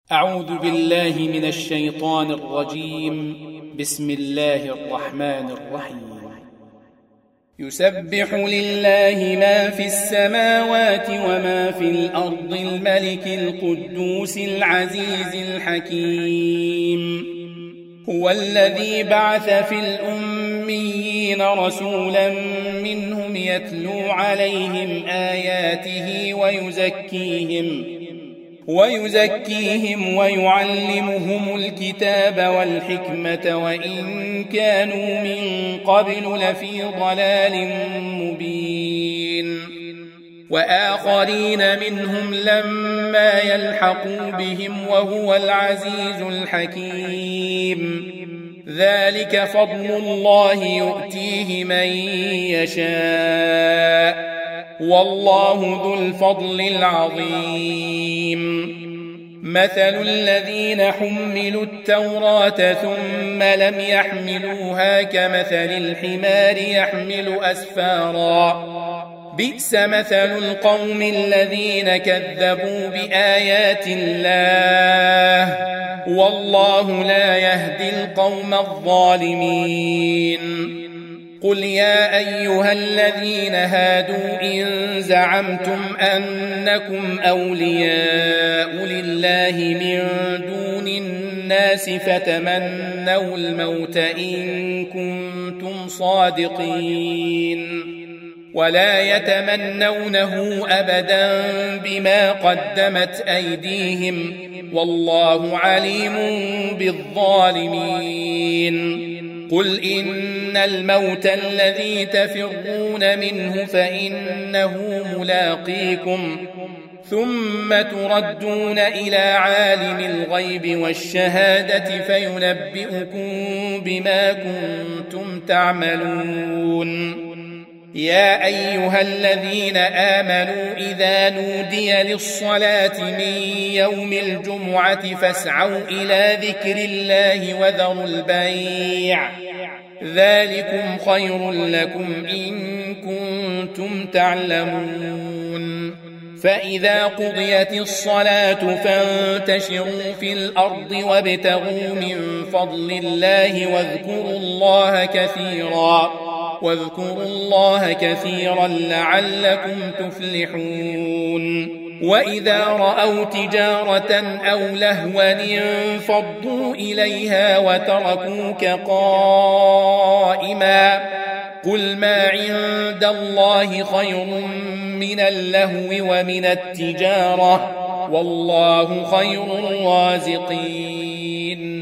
أعوذ بالله من الشيطان الرجيم. بسم الله الرحمن الرحيم. يسبح لله ما في السماوات وما في الأرض الملك القدوس العزيز الحكيم. هو الذي بعث في الأميين رسولا منهم يتلو عليهم آياته ويزكيهم ويعلمهم الكتاب والحكمة وإن كانوا من قبل لفي ضلال مبين. وآخرين منهم لما يلحقوا بهم وهو العزيز الحكيم. ذلك فضل الله يؤتيه من يشاء والله ذو الفضل العظيم. مثل الذين حملوا التوراة ثم لم يحملوها كمثل الحمار يحمل أسفارا. بئس مثل القوم الذين كذبوا بآيات الله والله لا يهدي القوم الظالمين. قل يا أيها الذين هادوا إن زعمتم أنكم أولياء لله من دون الناس فتمنوا الموت إن كنتم صادقين ولا يتمنونه أبدا بما قدمت أيديهم والله عليم بالظالمين. قل إن الموت الذي تفرون منه فإنه ملاقيكم ثم تردون إلى عالم الغيب والشهادة فينبئكم بما كنتم تعملون. يا أيها الذين آمنوا إذا نودي للصلاة من يوم الجمعة فاسعوا إلى ذكر الله وذروا البيع ذلكم خير لكم إن كنتم تعلمون. فإذا قضيت الصلاة فانتشروا في الأرض وابتغوا من فضل الله واذكروا الله كثيرا لعلكم تفلحون. وإذا رأوا تجارة أو لهوا انفضوا إليها وتركوك قائما. قل ما عند الله خير من اللهو ومن التجارة والله خير الرازقين.